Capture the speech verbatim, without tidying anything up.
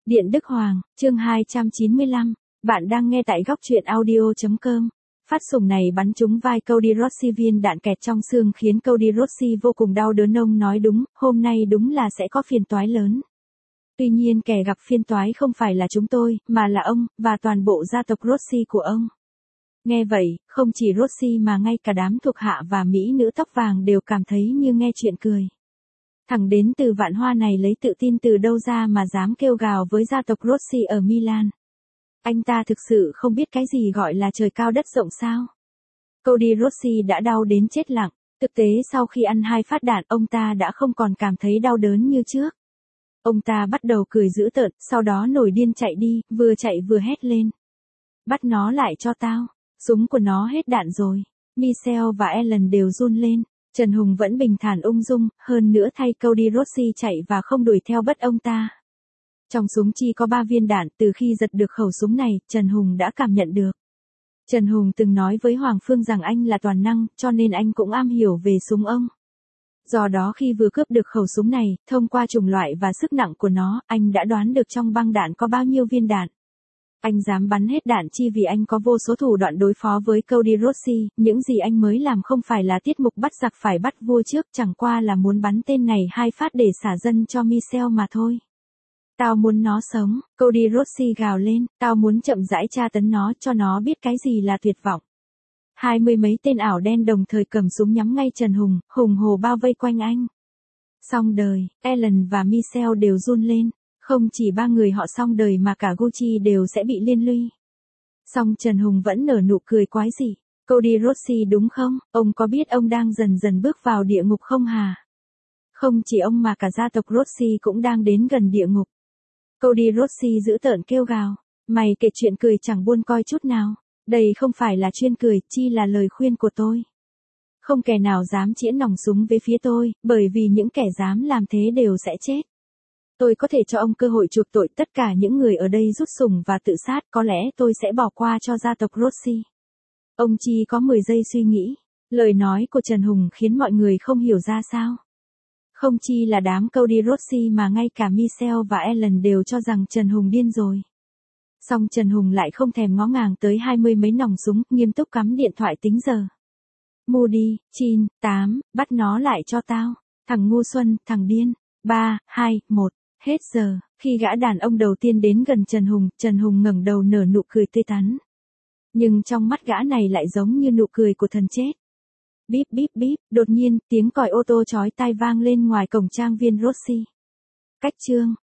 Điện Đức Hoàng, chương hai trăm chín mươi lăm, bạn đang nghe tại góc truyện audio chấm com. Phát súng này bắn trúng vai Cody Rossi, viên đạn kẹt trong xương khiến Cody Rossi vô cùng đau đớn. Ông nói đúng, hôm nay đúng là sẽ có phiền toái lớn. Tuy nhiên kẻ gặp phiền toái không phải là chúng tôi, mà là ông, và toàn bộ gia tộc Rossi của ông. Nghe vậy, không chỉ Rossi mà ngay cả đám thuộc hạ và mỹ nữ tóc vàng đều cảm thấy như nghe chuyện cười. Thằng đến từ Vạn Hoa này lấy tự tin từ đâu ra mà dám kêu gào với gia tộc Rossi ở Milan. Anh ta thực sự không biết cái gì gọi là trời cao đất rộng sao. Cody Rossi đã đau đến chết lặng. Thực tế sau khi ăn hai phát đạn, ông ta đã không còn cảm thấy đau đớn như trước. Ông ta bắt đầu cười dữ tợn, sau đó nổi điên chạy đi, vừa chạy vừa hét lên. Bắt nó lại cho tao, súng của nó hết đạn rồi. Michelle và Ellen đều run lên. Trần Hùng vẫn bình thản ung dung, hơn nữa thay Cody Rossi chạy và không đuổi theo bắt ông ta. Trong súng chỉ có ba viên đạn, từ khi giật được khẩu súng này, Trần Hùng đã cảm nhận được. Trần Hùng từng nói với Hoàng Phương rằng anh là toàn năng, cho nên anh cũng am hiểu về súng ông. Do đó khi vừa cướp được khẩu súng này, thông qua chủng loại và sức nặng của nó, anh đã đoán được trong băng đạn có bao nhiêu viên đạn. Anh dám bắn hết đạn chi vì anh có vô số thủ đoạn đối phó với Cody Rossi, những gì anh mới làm không phải là tiết mục bắt giặc phải bắt vua trước, chẳng qua là muốn bắn tên này hai phát để xả dân cho Michelle mà thôi. Tao muốn nó sống, Cody Rossi gào lên, tao muốn chậm rãi tra tấn nó cho nó biết cái gì là tuyệt vọng. Hai mươi mấy tên ảo đen đồng thời cầm súng nhắm ngay Trần Hùng, hùng hồ bao vây quanh anh. Xong đời, Ellen và Michelle đều run lên. Không chỉ ba người họ xong đời mà cả Gucci đều sẽ bị liên lụy. Song Trần Hùng vẫn nở nụ cười quái dị. Cody Rossi đúng không? Ông có biết ông đang dần dần bước vào địa ngục không hả? Không chỉ ông mà cả gia tộc Rossi cũng đang đến gần địa ngục. Cody Rossi dữ tợn kêu gào. Mày kể chuyện cười chẳng buồn coi chút nào. Đây không phải là chuyên cười, chi là lời khuyên của tôi. Không kẻ nào dám chĩa nòng súng về phía tôi, bởi vì những kẻ dám làm thế đều sẽ chết. Tôi có thể cho ông cơ hội chuộc tội, tất cả những người ở đây rút súng và tự sát, có lẽ tôi sẽ bỏ qua cho gia tộc Rossi. Ông chỉ có mười giây suy nghĩ. Lời nói của Trần Hùng khiến mọi người không hiểu ra sao. Không chỉ là đám Cody Rossi mà ngay cả Michelle và Ellen đều cho rằng Trần Hùng điên rồi. Song Trần Hùng lại không thèm ngó ngàng tới hai mươi mấy nòng súng, nghiêm túc cắm điện thoại tính giờ. Moody, chín, tám, bắt nó lại cho tao. Thằng ngu xuân, thằng điên. ba, hai, một. Hết giờ, khi gã đàn ông đầu tiên đến gần Trần Hùng, Trần Hùng ngẩng đầu nở nụ cười tươi tắn. Nhưng trong mắt gã này lại giống như nụ cười của thần chết. Bíp bíp bíp, đột nhiên, tiếng còi ô tô chói tai vang lên ngoài cổng trang viên Rossi. Cách chương.